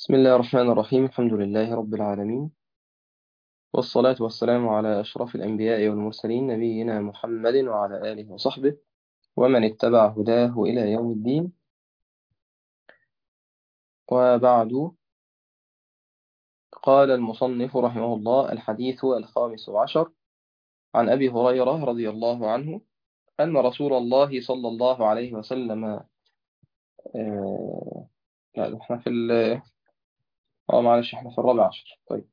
بسم الله الرحمن الرحيم. الحمد لله رب العالمين، والصلاة والسلام على أشرف الأنبياء والمرسلين، نبينا محمد وعلى آله وصحبه ومن اتبع هداه إلى يوم الدين. وبعد، قال المصنف رحمه الله: الحديث الخامس عشر، عن أبي هريرة رضي الله عنه أن رسول الله صلى الله عليه وسلم لا، احنا في معلش، احنا في الرابع عشر. طيب،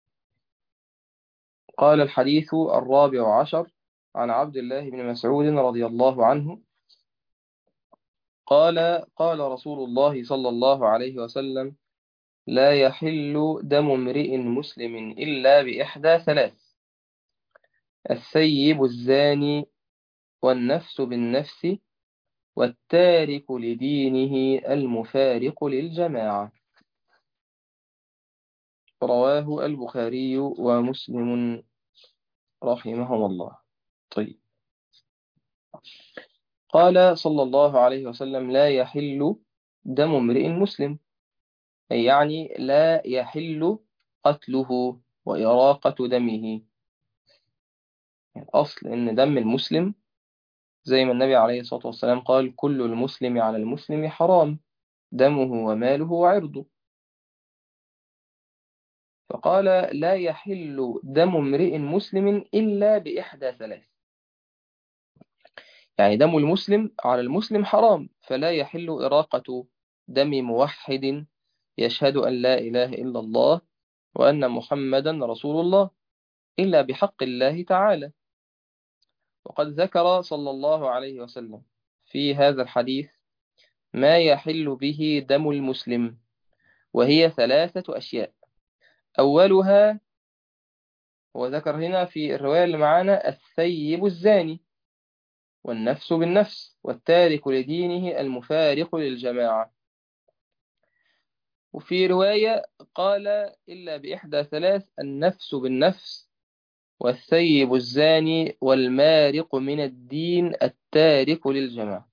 قال: الحديث الرابع عشر، عن عبد الله بن مسعود رضي الله عنه قال: قال رسول الله صلى الله عليه وسلم: لا يحل دم امرئ مسلم إلا بإحدى ثلاث: الثيب الزاني، والنفس بالنفس، والتارك لدينه المفارق للجماعة. رواه البخاري ومسلم رحمهما الله. طيب، قال صلى الله عليه وسلم: لا يحل دم امرئ مسلم، أي يعني لا يحل قتله وإراقة دمه. الأصل إن دم المسلم، زي ما النبي عليه الصلاة والسلام قال: كل المسلم على المسلم حرام، دمه وماله وعرضه. فقال: لا يحل دم امرئ مسلم إلا بإحدى ثلاث، يعني دم المسلم على المسلم حرام، فلا يحل إراقة دم موحد يشهد أن لا إله إلا الله وأن محمدا رسول الله إلا بحق الله تعالى. وقد ذكر صلى الله عليه وسلم في هذا الحديث ما يحل به دم المسلم، وهي ثلاثة أشياء. أولها، هو ذكر هنا في الرواية اللي معانا: الثيب الزاني، والنفس بالنفس، والتارك لدينه المفارق للجماعة. وفي رواية قال: إلا بإحدى ثلاث: النفس بالنفس، والثيب الزاني، والمارق من الدين التارك للجماعة.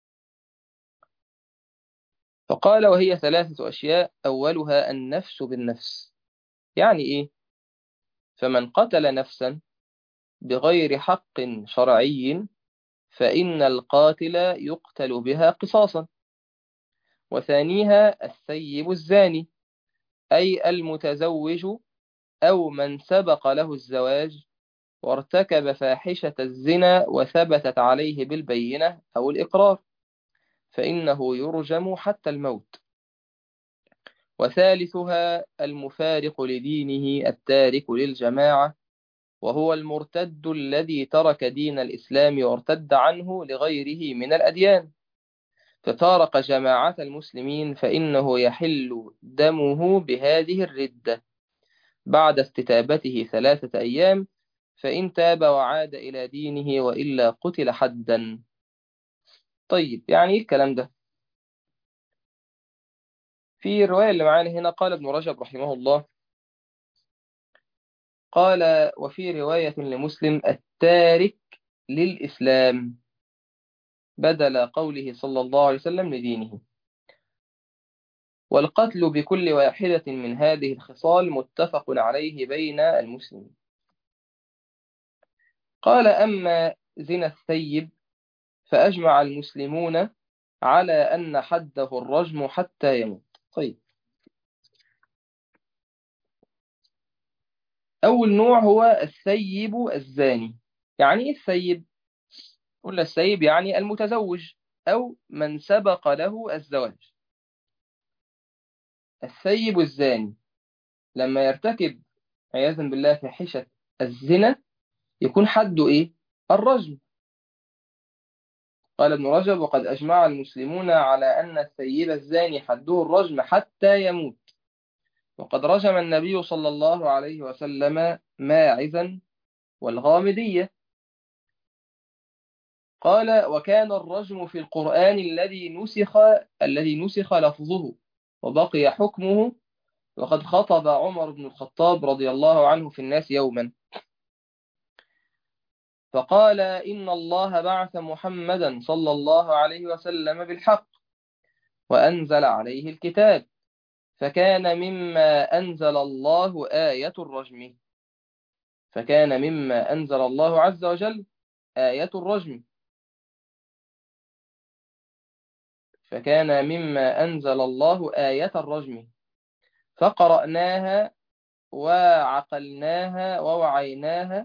فقال: وهي ثلاثة أشياء، أولها النفس بالنفس. يعني إيه؟ فمن قتل نفسا بغير حق شرعي فإن القاتل يقتل بها قصاصا. وثانيها الثيب الزاني، أي المتزوج أو من سبق له الزواج وارتكب فاحشة الزنا وثبتت عليه بالبينة أو الإقرار، فإنه يرجم حتى الموت. وثالثها المفارق لدينه التارك للجماعة، وهو المرتد الذي ترك دين الإسلام وارتد عنه لغيره من الأديان ففارق جماعة المسلمين، فإنه يحل دمه بهذه الردة بعد استتابته 3 أيام، فإن تاب وعاد إلى دينه وإلا قتل حدا. طيب، يعني إيه الكلام ده؟ في الرواية اللي معانا هنا قال ابن رجب رحمه الله، قال: وفي رواية لمسلم: التارك للإسلام، بدل قوله صلى الله عليه وسلم لدينه. والقتل بكل واحدة من هذه الخصال متفق عليه بين المسلمين. قال: أما زنا الثيب فأجمع المسلمون على أن حده الرجم حتى يموت. طيب، أول نوع هو الثيب الزاني. يعني إيه الثيب؟ قلنا الثيب يعني المتزوج أو من سبق له الزواج. الثيب الزاني لما يرتكب عياذا بالله فاحشة الزنا يكون حده إيه؟ الرجم. قال ابن رجب: وقد أجمع المسلمون على أن الثيب الزاني حده الرجم حتى يموت. وقد رجم النبي صلى الله عليه وسلم ماعزا والغامدية. قال: وكان الرجم في القرآن الذي نسخ لفظه وبقي حكمه. وقد خطب عمر بن الخطاب رضي الله عنه في الناس يوما فقال: إن الله بعث محمدا صلى الله عليه وسلم بالحق وأنزل عليه الكتاب، فكان مما أنزل الله آية الرجم. فكان مما أنزل الله عز وجل آية الرجم. فكان مما أنزل الله آية الرجم، فقرأناها وعقلناها ووعيناها.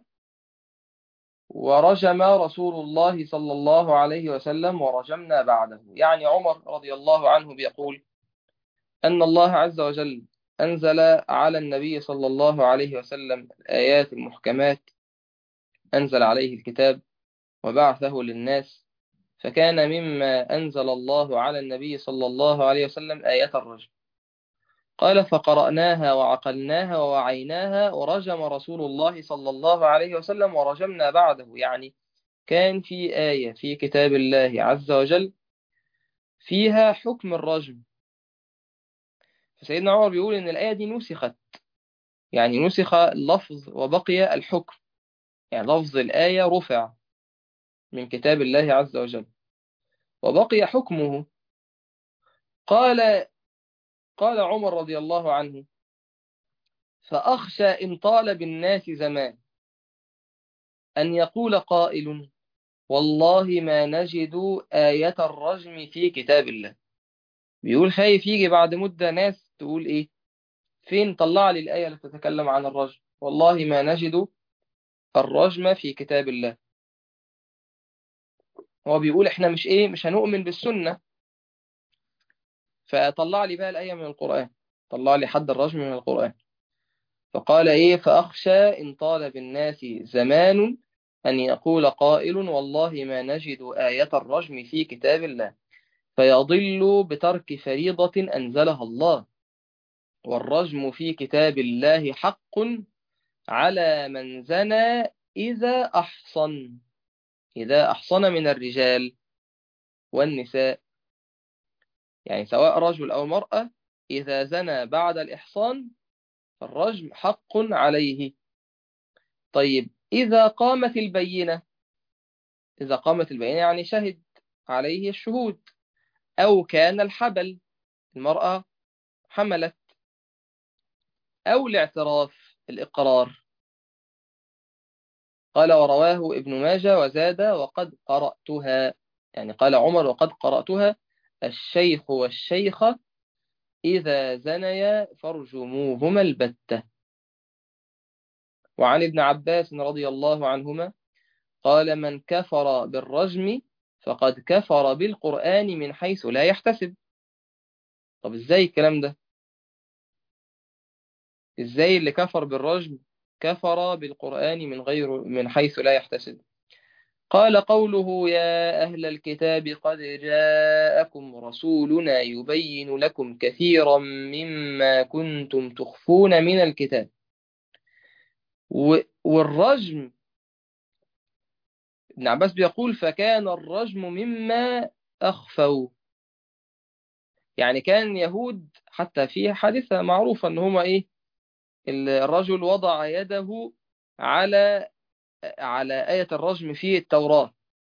ورجم رسول الله صلى الله عليه وسلم ورجمنا بعده. يعني عمر رضي الله عنه بيقول أن الله عز وجل أنزل على النبي صلى الله عليه وسلم الآيات المحكمات، أنزل عليه الكتاب وبعثه للناس. فكان مما أنزل الله على النبي صلى الله عليه وسلم آية الرجم. قال فقرأناها وعقلناها ووعيناها ورجم رسول الله صلى الله عليه وسلم ورجمنا بعده. يعني كان في آية في كتاب الله عز وجل فيها حكم الرجم، فسيدنا عمر بيقول إن الآية دي نسخت، يعني نسخ اللفظ وبقي الحكم، يعني لفظ الآية رفع من كتاب الله عز وجل وبقي حكمه. قال قال عمر رضي الله عنه فأخشى إن طال بالناس زمان أن يقول قائل والله ما نجد آية الرجم في كتاب الله. بيقول خايف يجي بعد مدة ناس تقول إيه، فين طلع لي الآية اللي تتكلم عن الرجم، والله ما نجد الرجم في كتاب الله. هو بيقول إحنا مش هنؤمن بالسنة، فطلع لي بقى الآية من القرآن، طلع لي حد الرجم من القرآن. فقال إيه فأخشى إن طال بالناس زمان أن يقول قائل والله ما نجد آية الرجم في كتاب الله فيضل بترك فريضة أنزلها الله. والرجم في كتاب الله حق على من زنى إذا أحصن، إذا أحصن من الرجال والنساء، يعني سواء رجل أو مرأة إذا زنى بعد الإحصان فالرجم حق عليه. طيب إذا قامت البينة، إذا قامت البينة يعني شهد عليه الشهود، أو كان الحبل، المرأة حملت، أو الاعتراف الإقرار. قال ورواه ابن ماجه وزاد وقد قرأتها، يعني قال عمر وقد قرأتها الشيخ والشيخة إذا زنيا فارجموهما البتة. وعن ابن عباس رضي الله عنهما قال من كفر بالرجم فقد كفر بالقرآن من حيث لا يحتسب. طب ازاي الكلام ده، ازاي اللي كفر بالرجم كفر بالقرآن من حيث لا يحتسب؟ قال قوله يا أهل الكتاب قد جاءكم رسولنا يبين لكم كثيرا مما كنتم تخفون من الكتاب. والرجم ابن عباس بيقول فكان الرجم مما أخفوا، يعني كان يهود حتى في حادثة معروفة ان هما ايه، الرجل وضع يده على آية الرجم في التوراة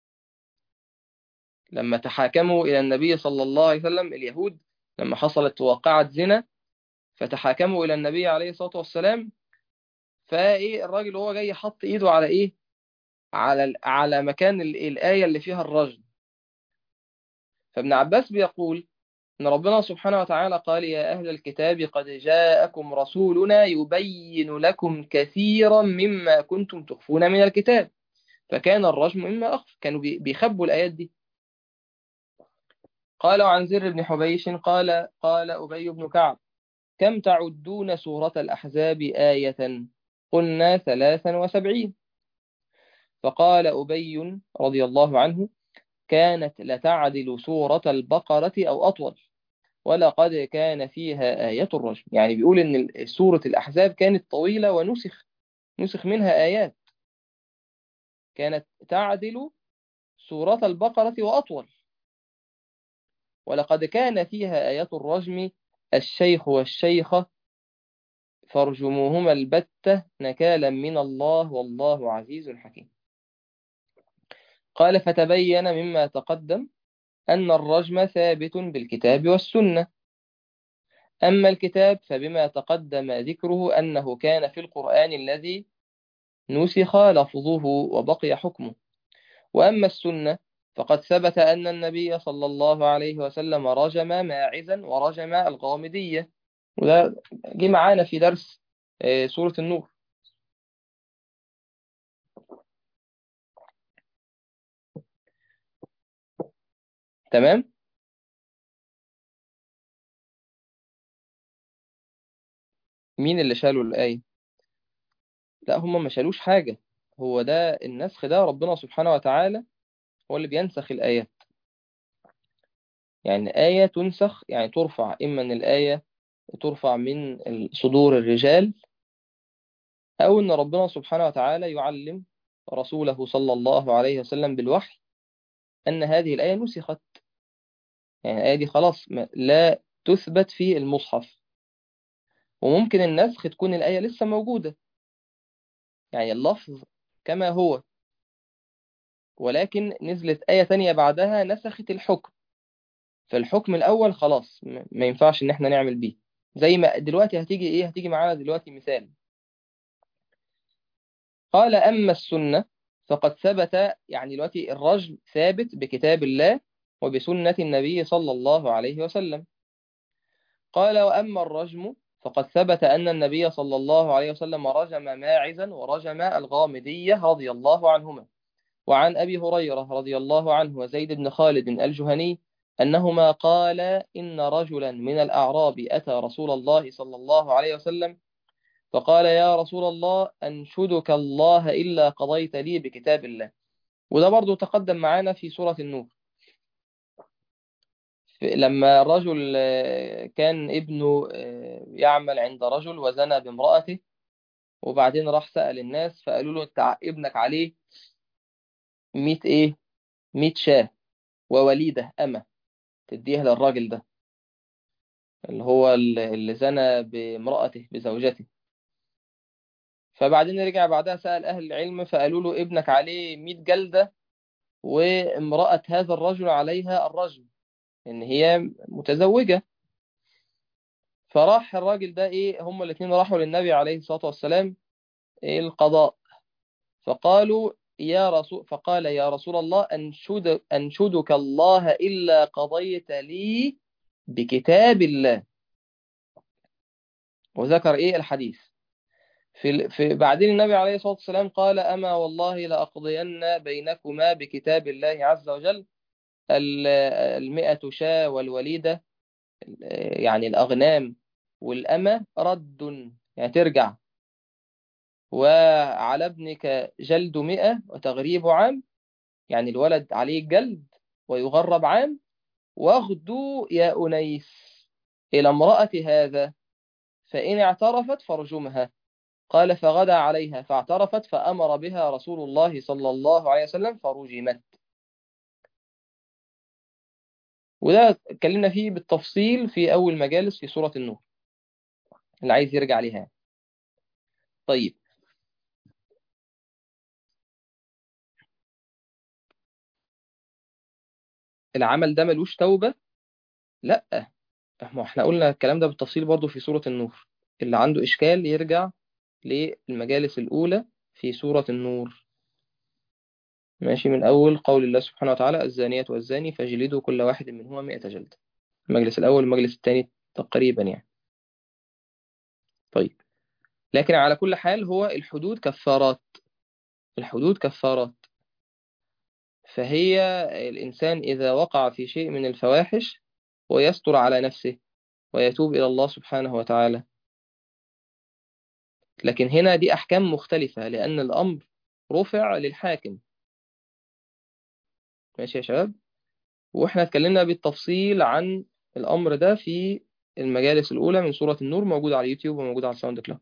لما تحاكموا إلى النبي صلى الله عليه وسلم. اليهود لما حصلت واقعة زنا فتحاكموا إلى النبي عليه الصلاة والسلام، فإيه الراجل وهو جاي حط إيده على إيه، على مكان الآية اللي فيها الرجم. فابن عباس بيقول إن ربنا سبحانه وتعالى قال يا أهل الكتاب قد جاءكم رسولنا يبين لكم كثيرا مما كنتم تخفون من الكتاب، فكان الرجم مما أخف، كانوا بيخبوا الآيات دي. قال عن زر بن حبيش قال أبي بن كعب كم تعدون سورة الأحزاب آية؟ قلنا 73. فقال أبي رضي الله عنه كانت لتعدل سورة البقرة أو أطول، ولقد كان فيها آية الرجم. يعني بيقول إن سورة الأحزاب كانت طويلة نسخ منها آيات كانت تعدل سورة البقرة وأطول، ولقد كان فيها آيات الرجم الشيخ والشيخة فارجموهما البتة نكالا من الله والله عزيز حكيم. قال فتبين مما تقدم أن الرجم ثابت بالكتاب والسنة، أما الكتاب فبما تقدم ذكره أنه كان في القرآن الذي نسخ لفظه وبقي حكمه. وأما السنة فقد ثبت أن النبي صلى الله عليه وسلم رجم ماعزا ورجم الغامدية، وده جه معانا في درس سورة النور. تمام. مين اللي شالوا الآية؟ لا، هم ما شالوش حاجة. هو ده النسخ، ده ربنا سبحانه وتعالى هو اللي بينسخ الآيات. يعني آية تنسخ يعني ترفع، إما أن الآية ترفع من صدور الرجال، أو أن ربنا سبحانه وتعالى يعلم رسوله صلى الله عليه وسلم بالوحي أن هذه الآية نسخت. يعني الآية دي خلاص لا تثبت في المصحف. وممكن النسخ تكون الآية لسه موجودة، يعني اللفظ كما هو، ولكن نزلت آية تانية بعدها نسخت الحكم، فالحكم الأول خلاص ما ينفعش إن احنا نعمل بيه. زي ما دلوقتي هتيجي معانا دلوقتي مثال. قال أما السنة فقد ثبت، يعني دلوقتي الرجم ثابت بكتاب الله وبسنة النبي صلى الله عليه وسلم. قال وأما الرجم فقد ثبت أن النبي صلى الله عليه وسلم رجم ماعزا ورجم الغامدية رضي الله عنهما. وعن أبي هريرة رضي الله عنه وزيد بن خالد الجهني أنهما قال إن رجلا من الأعراب أتى رسول الله صلى الله عليه وسلم فقال يا رسول الله أنشدك الله إلا قضيت لي بكتاب الله. وده برضو تقدم معانا في سورة النور. لما الرجل كان ابنه يعمل عند رجل وزنى بامرأته، وبعدين راح سأل الناس فقالوا له انت ابنك عليه 100 ايه 100 شاة ووليدة أمة تديها للراجل ده اللي هو اللي زنى بامرأته بزوجته. فبعدين رجع بعدها سأل أهل العلم فقالوا له ابنك عليه 100 جلدة، وامرأة هذا الرجل عليها الرجم، إن هي متزوجة. فراح الراجل ده هما الاثنين راحوا للنبي عليه الصلاة والسلام القضاء. فقال يا رسول الله أنشدك الله إلا قضيت لي بكتاب الله. وذكر الحديث في بعدين النبي عليه الصلاة والسلام قال أما والله لأقضين بينكما بكتاب الله عز وجل. 100 شاة والوليدة، يعني الأغنام والأمة رد، يعني ترجع. وعلى ابنك جلد 100 وتغريب عام، يعني الولد عليه الجلد ويغرب عام. واغدوا يا أنيس إلى امرأة هذا فإن اعترفت فارجمها. قال فغدا عليها فاعترفت فأمر بها رسول الله صلى الله عليه وسلم فرجمت. وده اتكلمنا فيه بالتفصيل في أول مجالس في سورة النور، اللي عايز يرجع ليها. طيب، العمل ده ملوش توبة؟ لا، ما احنا قلنا الكلام ده بالتفصيل برضو في سورة النور. اللي عنده إشكال يرجع للمجالس الأولى في سورة النور. ماشي، من أول قول الله سبحانه وتعالى الزانية والزاني فاجلدوا كل واحد منهما 100 جلدة. المجلس الأول والمجلس الثاني تقريبا يعني. طيب، لكن على كل حال هو الحدود كفارات. الحدود كفارات. فهي الإنسان إذا وقع في شيء من الفواحش ويستر على نفسه ويتوب إلى الله سبحانه وتعالى. لكن هنا دي أحكام مختلفة لأن الأمر رفع للحاكم. ماشي يا شباب. وإحنا اتكلمنا بالتفصيل عن الأمر ده في المجالس الأولى من سورة النور، موجود على اليوتيوب وموجود على الساوند كلاود.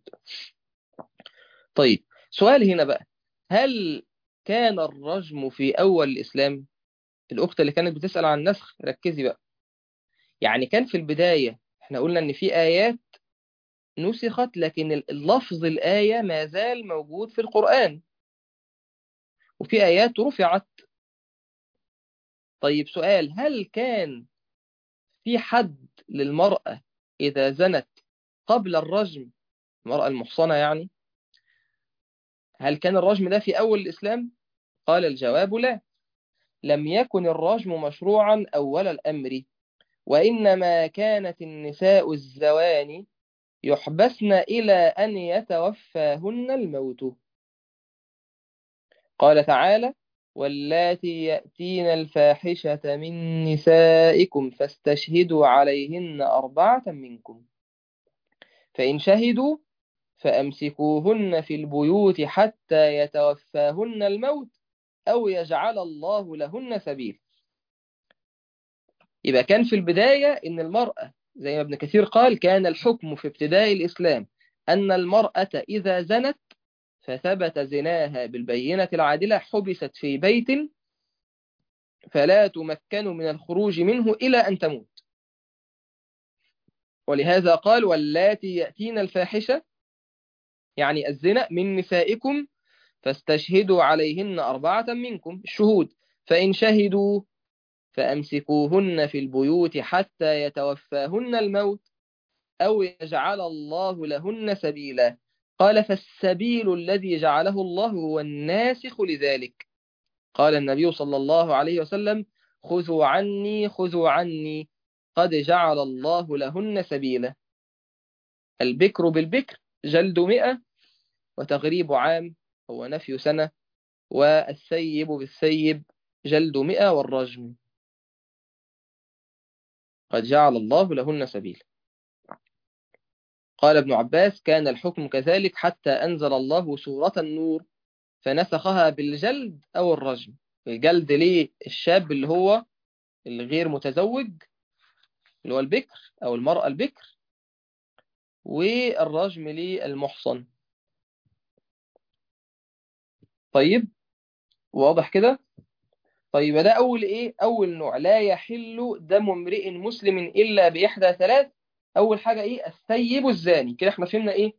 طيب، سؤال هنا بقى، هل كان الرجم في أول الإسلام؟ الأخت اللي كانت بتسأل عن النسخ ركزي بقى. يعني كان في البداية احنا قلنا إن في آيات نسخت، لكن اللفظ الآية ما زال موجود في القرآن، وفي آيات رفعت. طيب سؤال، هل كان في حد للمرأة إذا زنت قبل الرجم، المرأة المحصنة يعني، هل كان الرجم ده في أول الإسلام؟ قال الجواب لا، لم يكن الرجم مشروعا أول الأمر، وإنما كانت النساء الزواني يحبسن إلى أن يتوفاهن الموت. قال تعالى: واللاتي يأتين الفاحشة من نسائكم فاستشهدوا عليهن أربعة منكم، فإن شهدوا فأمسكوهن في البيوت حتى يتوفاهن الموت أو يجعل الله لهن سبيل. يبقى كان في البداية إن المرأة زي ما ابن كثير قال كان الحكم في ابتداء الإسلام أن المرأة إذا زنت فثبت زناها بالبينة العادلة حبست في بيت فلا تمكن من الخروج منه إلى أن تموت. ولهذا قال: واللاتي يأتين الفاحشة، يعني الزنا، من نسائكم فاستشهدوا عليهن أربعة منكم، الشهود، فإن شهدوا فأمسكوهن في البيوت حتى يتوفاهن الموت أو يجعل الله لهن سبيلا. قال: فالسبيل الذي جعله الله هو الناسخ لذلك. قال النبي صلى الله عليه وسلم: خذوا عني خذوا عني قد جعل الله لهن سبيلا. البكر بالبكر جلد 100 وتغريب عام، هو نفي سنة، والثيب بالثيب جلد 100 والرجم. قد جعل الله لهن سبيلا. قال ابن عباس: كان الحكم كذلك حتى أنزل الله سورة النور فنسخها بالجلد أو الرجم. الجلد ليه الشاب اللي هو الغير متزوج، اللي هو البكر أو المرأة البكر، والرجم للمحصن. طيب، واضح كده؟ طيب، ده أول إيه؟ أول نوع: لا يحل دم امرئ مسلم إلا بإحدى ثلاث. أول حاجة إيه؟ الثيب الزاني. كده إحنا فهمنا إيه؟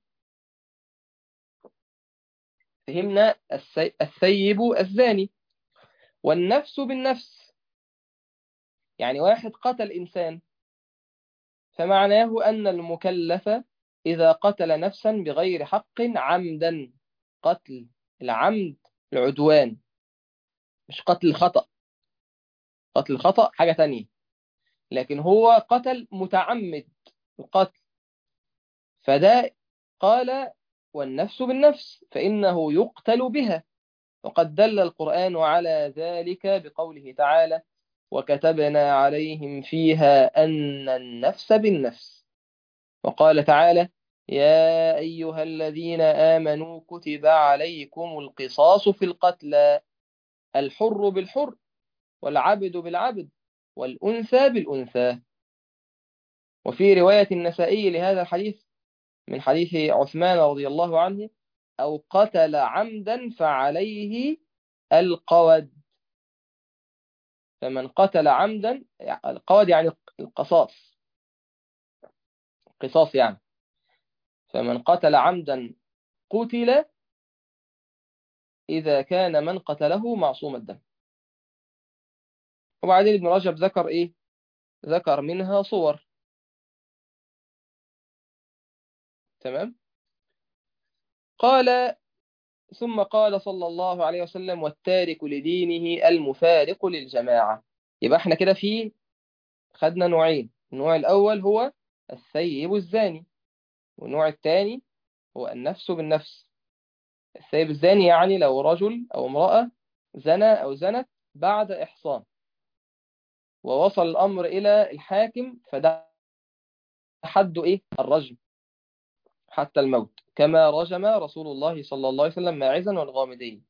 فهمنا الثيب الزاني. والنفس بالنفس، يعني واحد قتل إنسان، فمعناه أن المكلف إذا قتل نفسا بغير حق عمدا، قتل العمد العدوان، مش قتل الخطأ. قتل الخطأ حاجة تانية، لكن هو قتل متعمد القتل، فده قال: والنفس بالنفس فإنه يقتل بها. وقد دل القرآن على ذلك بقوله تعالى: وكتبنا عليهم فيها أن النفس بالنفس. وقال تعالى: يا أيها الذين آمنوا كتب عليكم القصاص في القتلى، الحر بالحر والعبد بالعبد والأنثى بالأنثى. وفي رواية النسائي لهذا الحديث من حديث عثمان رضي الله عنه: أو قتل عمدا فعليه القود. فمن قتل عمدا، القود يعني القصاص، قصاص يعني، فمن قتل عمدا قتل إذا كان من قتله معصوم الدم. وبعدين ابن رجب ذكر إيه؟ ذكر منها صور. تمام. قال: ثم قال صلى الله عليه وسلم: والتارك لدينه المفارق للجماعة. يبقى احنا كده خدنا نوعين: النوع الأول هو الثيب الزاني، والنوع الثاني هو النفس بالنفس. الثيب الزاني يعني لو رجل أو امرأة زنى أو زنت بعد إحصان ووصل الأمر إلى الحاكم، فده حد إيه؟ الرجم حتى الموت، كما رجم رسول الله صلى الله عليه وسلم ماعزا والغامدين.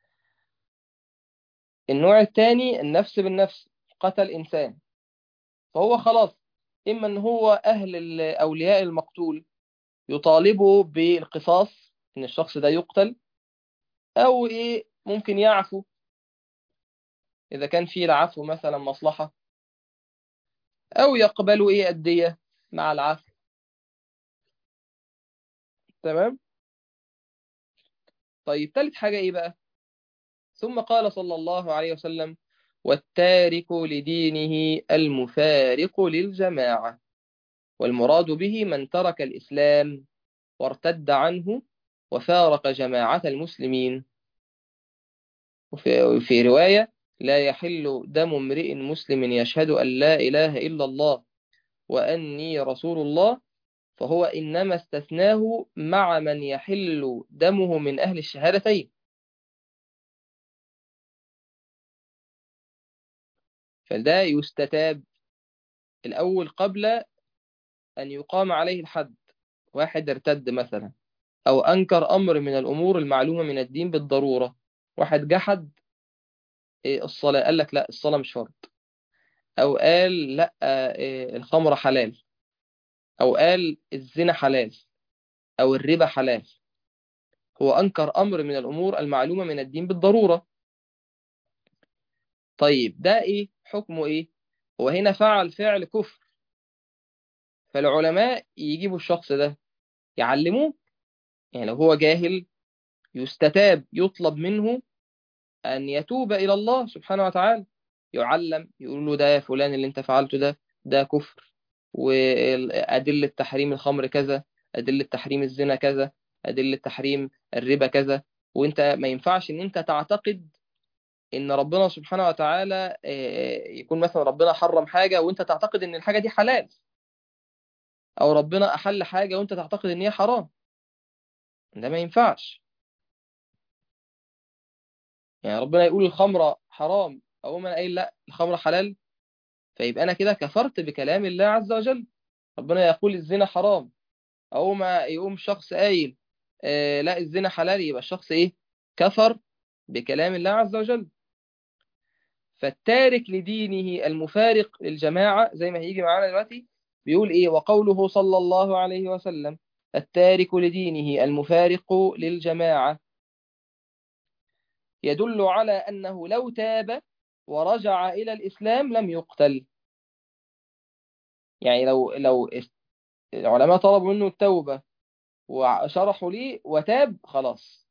النوع الثاني النفس بالنفس، قتل إنسان، فهو خلاص إما أن هو أهل أولياء المقتول يطالبوا بالقصاص إن الشخص ده يقتل، أو إيه ممكن يعفو إذا كان في العفو مثلا مصلحة، أو يقبلوا إيه الدية مع العفو. تمام. طيب، ثالث حاجة إيه بقى؟ ثم قال صلى الله عليه وسلم: والتارك لدينه المفارق للجماعة. والمراد به من ترك الإسلام وارتد عنه وفارق جماعة المسلمين. وفي رواية: لا يحل دم امرئ مسلم يشهد أن لا إله إلا الله وأني رسول الله، فهو إنما استثناه مع من يحل دمه من أهل الشهادتين. فده يستتاب الأول قبل أن يقام عليه الحد. واحد ارتد مثلا، أو أنكر أمر من الأمور المعلومة من الدين بالضرورة. واحد جحد الصلاة، قال لك لا الصلاة مش فرض، أو قال لا الخمر حلال، أو قال الزنا حلال، أو الربا حلال. هو أنكر أمر من الأمور المعلومة من الدين بالضرورة. طيب ده إيه حكمه إيه؟ هو هنا فعل فعل كفر، فالعلماء يجيبوا الشخص ده يعلموه. يعني لو هو جاهل يستتاب، يطلب منه أن يتوب إلى الله سبحانه وتعالى، يعلم، يقول له ده يا فلان اللي انت فعلته ده كفر، وأدلة تحريم الخمر كذا، أدلة تحريم الزنا كذا، أدلة تحريم الربا كذا. وانت ما ينفعش ان انت تعتقد ان ربنا سبحانه وتعالى يكون مثلا ربنا حرم حاجة وانت تعتقد ان الحاجة دي حلال، او ربنا احل حاجة وانت تعتقد ان هي حرام. ده ما ينفعش. يعني ربنا يقول الخمرة حرام، او من قايل لا الخمرة حلال، فيبقى انا كده كفرت بكلام الله عز وجل. ربنا يقول الزنا حرام، او ما يقوم شخص قايل لا الزنا حلال، يبقى الشخص ايه؟ كفر بكلام الله عز وجل. فالتارك لدينه المفارق للجماعة زي ما هيجي معانا دلوقتي بيقول ايه: وقوله صلى الله عليه وسلم التارك لدينه المفارق للجماعة يدل على أنه لو تاب ورجع إلى الإسلام لم يقتل. يعني لو العلماء طلبوا منه التوبة وشرحوا ليه وتاب خلاص.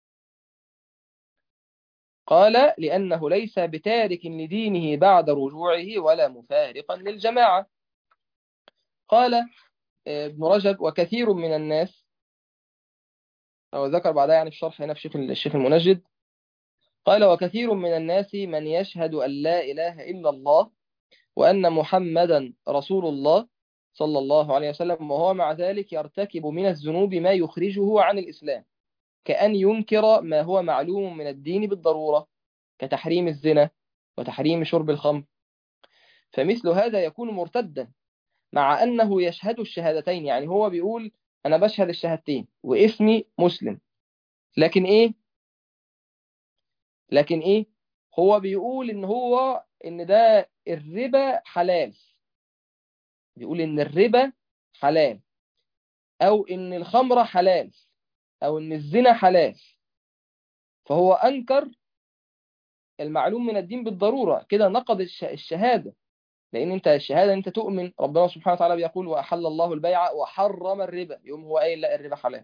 قال لأنه ليس بتارك لدينه بعد رجوعه ولا مفارقا للجماعة. قال ابن رجب: وكثير من الناس، أو ذكر بعدها يعني في الشرح هنا في الشيخ المنجد، قال: وكثير من الناس من يشهد أن لا إله إلا الله وأن محمدا رسول الله صلى الله عليه وسلم، وهو مع ذلك يرتكب من الذنوب ما يخرجه عن الإسلام، كأن ينكر ما هو معلوم من الدين بالضرورة، كتحريم الزنا وتحريم شرب الخمر. فمثل هذا يكون مرتدا مع أنه يشهد الشهادتين. يعني هو بيقول أنا بشهد الشهادتين واسمي مسلم، لكن إيه؟ لكن إيه؟ هو بيقول إن ده الربا حلال، بيقول إن الربا حلال، أو إن الخمرة حلال، أو إن الزنا حلال. فهو أنكر المعلوم من الدين بالضرورة، كده نقض الشهادة. لأن أنت الشهادة أنت تؤمن ربنا سبحانه وتعالى بيقول وأحل الله البيع وحرم الربا، يوم هو قايل لا الربا حلال.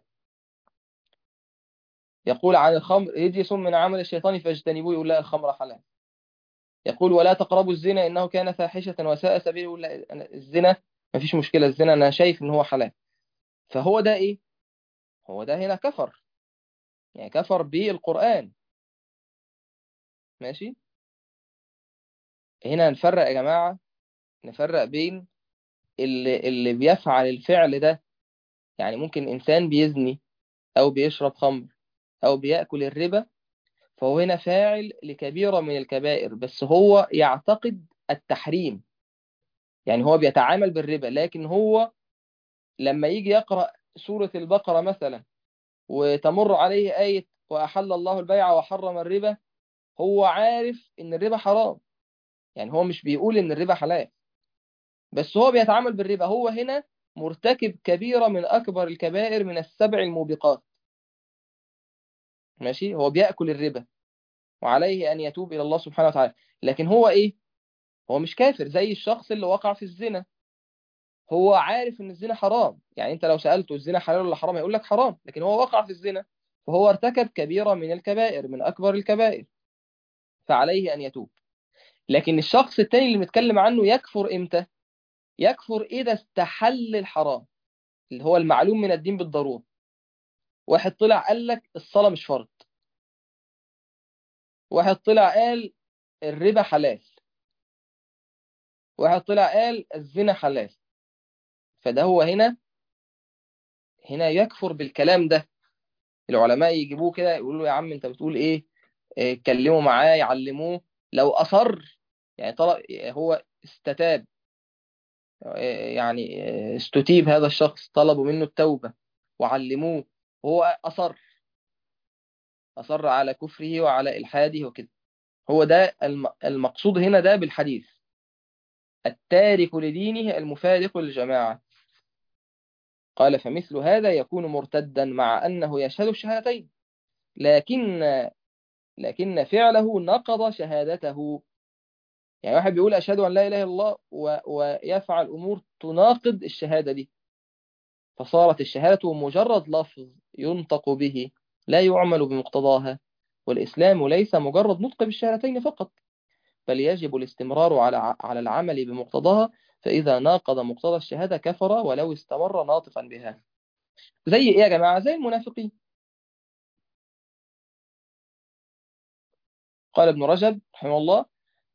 يقول عن الخمر رجس من عمل الشيطان فاجتنبوه، يقول لا الخمر حلال. يقول ولا تقربوا الزنا إنه كان فاحشة وساء سبيلا، يقول لا الزنا ما فيش مشكلة، الزنا أنا شايف إن هو حلال. فهو ده إيه؟ هو ده هنا كفر، يعني كفر بالقرآن. ماشي. هنا نفرق يا جماعة، نفرق بين اللي بيفعل الفعل ده. يعني ممكن إنسان بيزني، أو بيشرب خمر، أو بيأكل الربا، فهو هنا فاعل لكبيرة من الكبائر، بس هو يعتقد التحريم. يعني هو بيتعامل بالربا، لكن هو لما يجي يقرأ سورة البقرة مثلا وتمر عليه آية وأحل الله البيع وحرم الربا، هو عارف إن الربا حرام. يعني هو مش بيقول إن الربا حلال، بس هو بيتعامل بالربا. هو هنا مرتكب كبيرة من أكبر الكبائر من السبع الموبقات. ماشي. هو بيأكل الربا وعليه أن يتوب إلى الله سبحانه وتعالى، لكن هو إيه؟ هو مش كافر زي الشخص اللي وقع في الزنا. هو عارف إن الزنا حرام. يعني أنت لو سألته الزنا حلال ولا حرام هيقول لك حرام، لكن هو وقع في الزنا، فهو ارتكب كبيرة من الكبائر، من أكبر الكبائر، فعليه أن يتوب. لكن الشخص التاني اللي متكلم عنه يكفر إمتى؟ يكفر إذا استحل الحرام اللي هو المعلوم من الدين بالضرورة. واحد طلع قال لك الصلاة مش فرض، واحد طلع قال الربا حلال، واحد طلع قال الزنا حلال. فده هو هنا يكفر بالكلام ده. العلماء يجيبوه كده يقولوا له يا عم انت بتقول ايه؟ اتكلموا معاه يعلموه. لو اصر، يعني طلب هو استتاب، يعني استتيب هذا الشخص، طلبوا منه التوبة وعلموه وهو أصر على كفره وعلى إلحاده وكده. هو ده المقصود هنا ده بالحديث، التارك لدينه المفارق للجماعة. قال فمثل هذا يكون مرتدا مع أنه يشهد الشهادتين، لكن فعله نقض شهادته. يعني واحد بيقول أشهد أن لا إله إلا الله ويفعل أمور تناقض الشهادة دي، فصارت الشهادة مجرد لفظ ينطق به لا يعمل بمقتضاها. والإسلام ليس مجرد نطق بالشهادتين فقط، بل يجب الاستمرار على العمل بمقتضاها، فإذا ناقض مقتضى الشهادة كفر ولو استمر ناطقا بها. زي إيه يا جماعة؟ زي المنافقين. قال ابن رجب رحمه الله،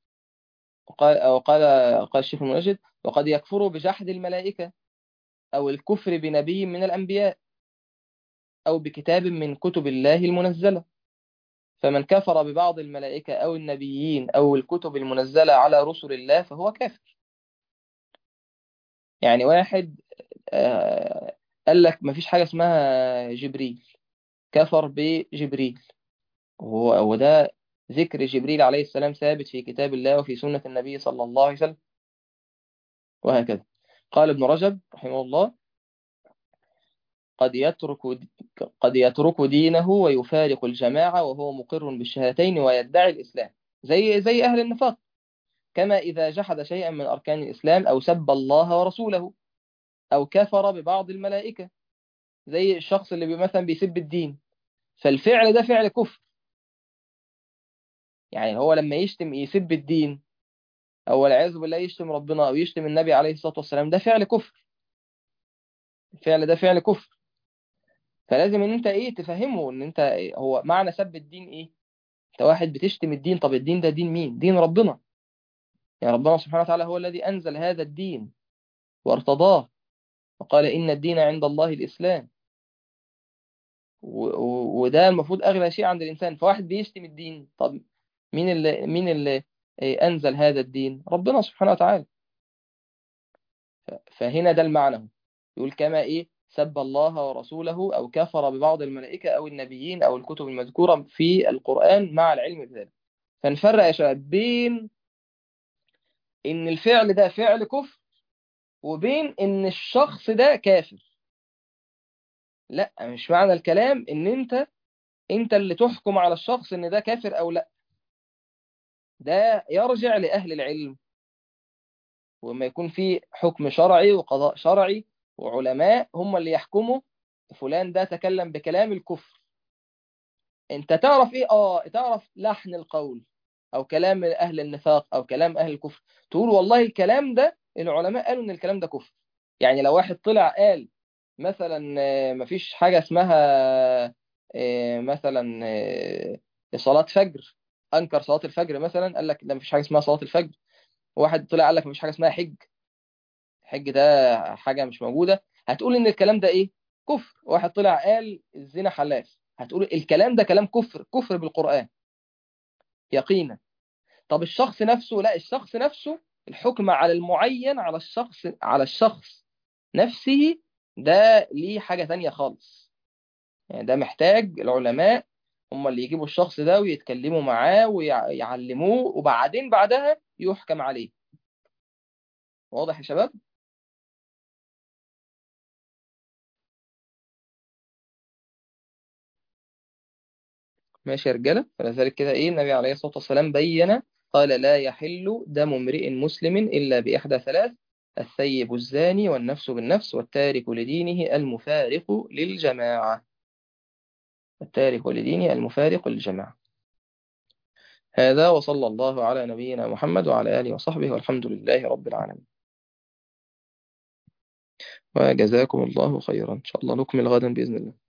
قال الشيخ ابن رجب: وقد يكفر بجحد الملائكة، أو الكفر بنبي من الأنبياء، أو بكتاب من كتب الله المنزلة. فمن كفر ببعض الملائكة أو النبيين أو الكتب المنزلة على رسل الله فهو كافر. يعني واحد قال لك مفيش حاجة اسمها جبريل، كفر بجبريل. وده ذكر جبريل عليه السلام ثابت في كتاب الله وفي سنة النبي صلى الله عليه وسلم، وهكذا. قال ابن رجب رحمه الله: قد يترك قد يترك دينه ويفارق الجماعة وهو مقر بالشهادتين ويدعي الإسلام، زي أهل النفاق. كما إذا جحد شيئا من أركان الإسلام أو سب الله ورسوله أو كفر ببعض الملائكة، زي الشخص اللي مثلا بيسب الدين، فالفعل ده فعل كفر. يعني هو لما يشتم يسب الدين، أو والعياذ بالله يشتم ربنا أو يشتم النبي عليه الصلاة والسلام، ده فعل كفر. الفعل ده فعل كفر. فلازم ان انت ايه تفهمه ان انت هو معنى سب الدين ايه. انت واحد بتشتم الدين، طب الدين ده دين مين؟ دين ربنا. يعني ربنا سبحانه وتعالى هو الذي أنزل هذا الدين وارتضاه، وقال إن الدين عند الله الإسلام. وده المفروض أغلى شيء عند الإنسان. فواحد بيشتم الدين، طب مين اللي أنزل هذا الدين؟ ربنا سبحانه وتعالى. فهنا ده المعنى. يقول كما إيه سب الله ورسوله أو كفر ببعض الملائكة أو النبيين أو الكتب المذكورة في القرآن مع العلم بذلك. فنفرق يا شباب بين إن الفعل ده فعل كفر، وبين إن الشخص ده كافر. لا، مش معنى الكلام إن أنت اللي تحكم على الشخص إن ده كافر أو لا. ده يرجع لأهل العلم، وما يكون في حكم شرعي وقضاء شرعي وعلماء هم اللي يحكموا فلان ده تكلم بكلام الكفر. انت تعرف ايه؟ تعرف لحن القول او كلام اهل النفاق او كلام اهل الكفر، تقول والله الكلام ده العلماء قالوا ان الكلام ده كفر. يعني لو واحد طلع قال مثلا مفيش حاجة اسمها مثلا صلاة فجر، انكر صلاة الفجر مثلا، قال لك ده مفيش حاجة اسمها صلاة الفجر. واحد طلع قال لك مفيش حاجة اسمها حج، الحج ده حاجة مش موجودة، هتقول ان الكلام ده ايه؟ كفر. واحد طلع قال الزنا حلال، هتقول الكلام ده كلام كفر، كفر بالقرآن يقينا. طب الشخص نفسه، لا، الشخص نفسه الحكم على المعين، على الشخص نفسه، ده ليه حاجة تانية خالص. يعني ده محتاج العلماء هم اللي يجيبوا الشخص ده ويتكلموا معاه ويعلموه، وبعدين بعدها يحكم عليه. واضح يا شباب؟ ماشي يا رجالة. فلذلك كده ايه النبي عليه الصلاة والسلام بين، قال لا يحل دم امرئ مسلم إلا بإحدى ثلاث: الثيب الزاني والنفس بالنفس والتارك لدينه المفارق للجماعة. التارك لدينه المفارق للجماعة. هذا وصلى الله على نبينا محمد وعلى آله وصحبه والحمد لله رب العالمين. وجزاكم الله خيرا. إن شاء الله نكمل غدا بإذن الله.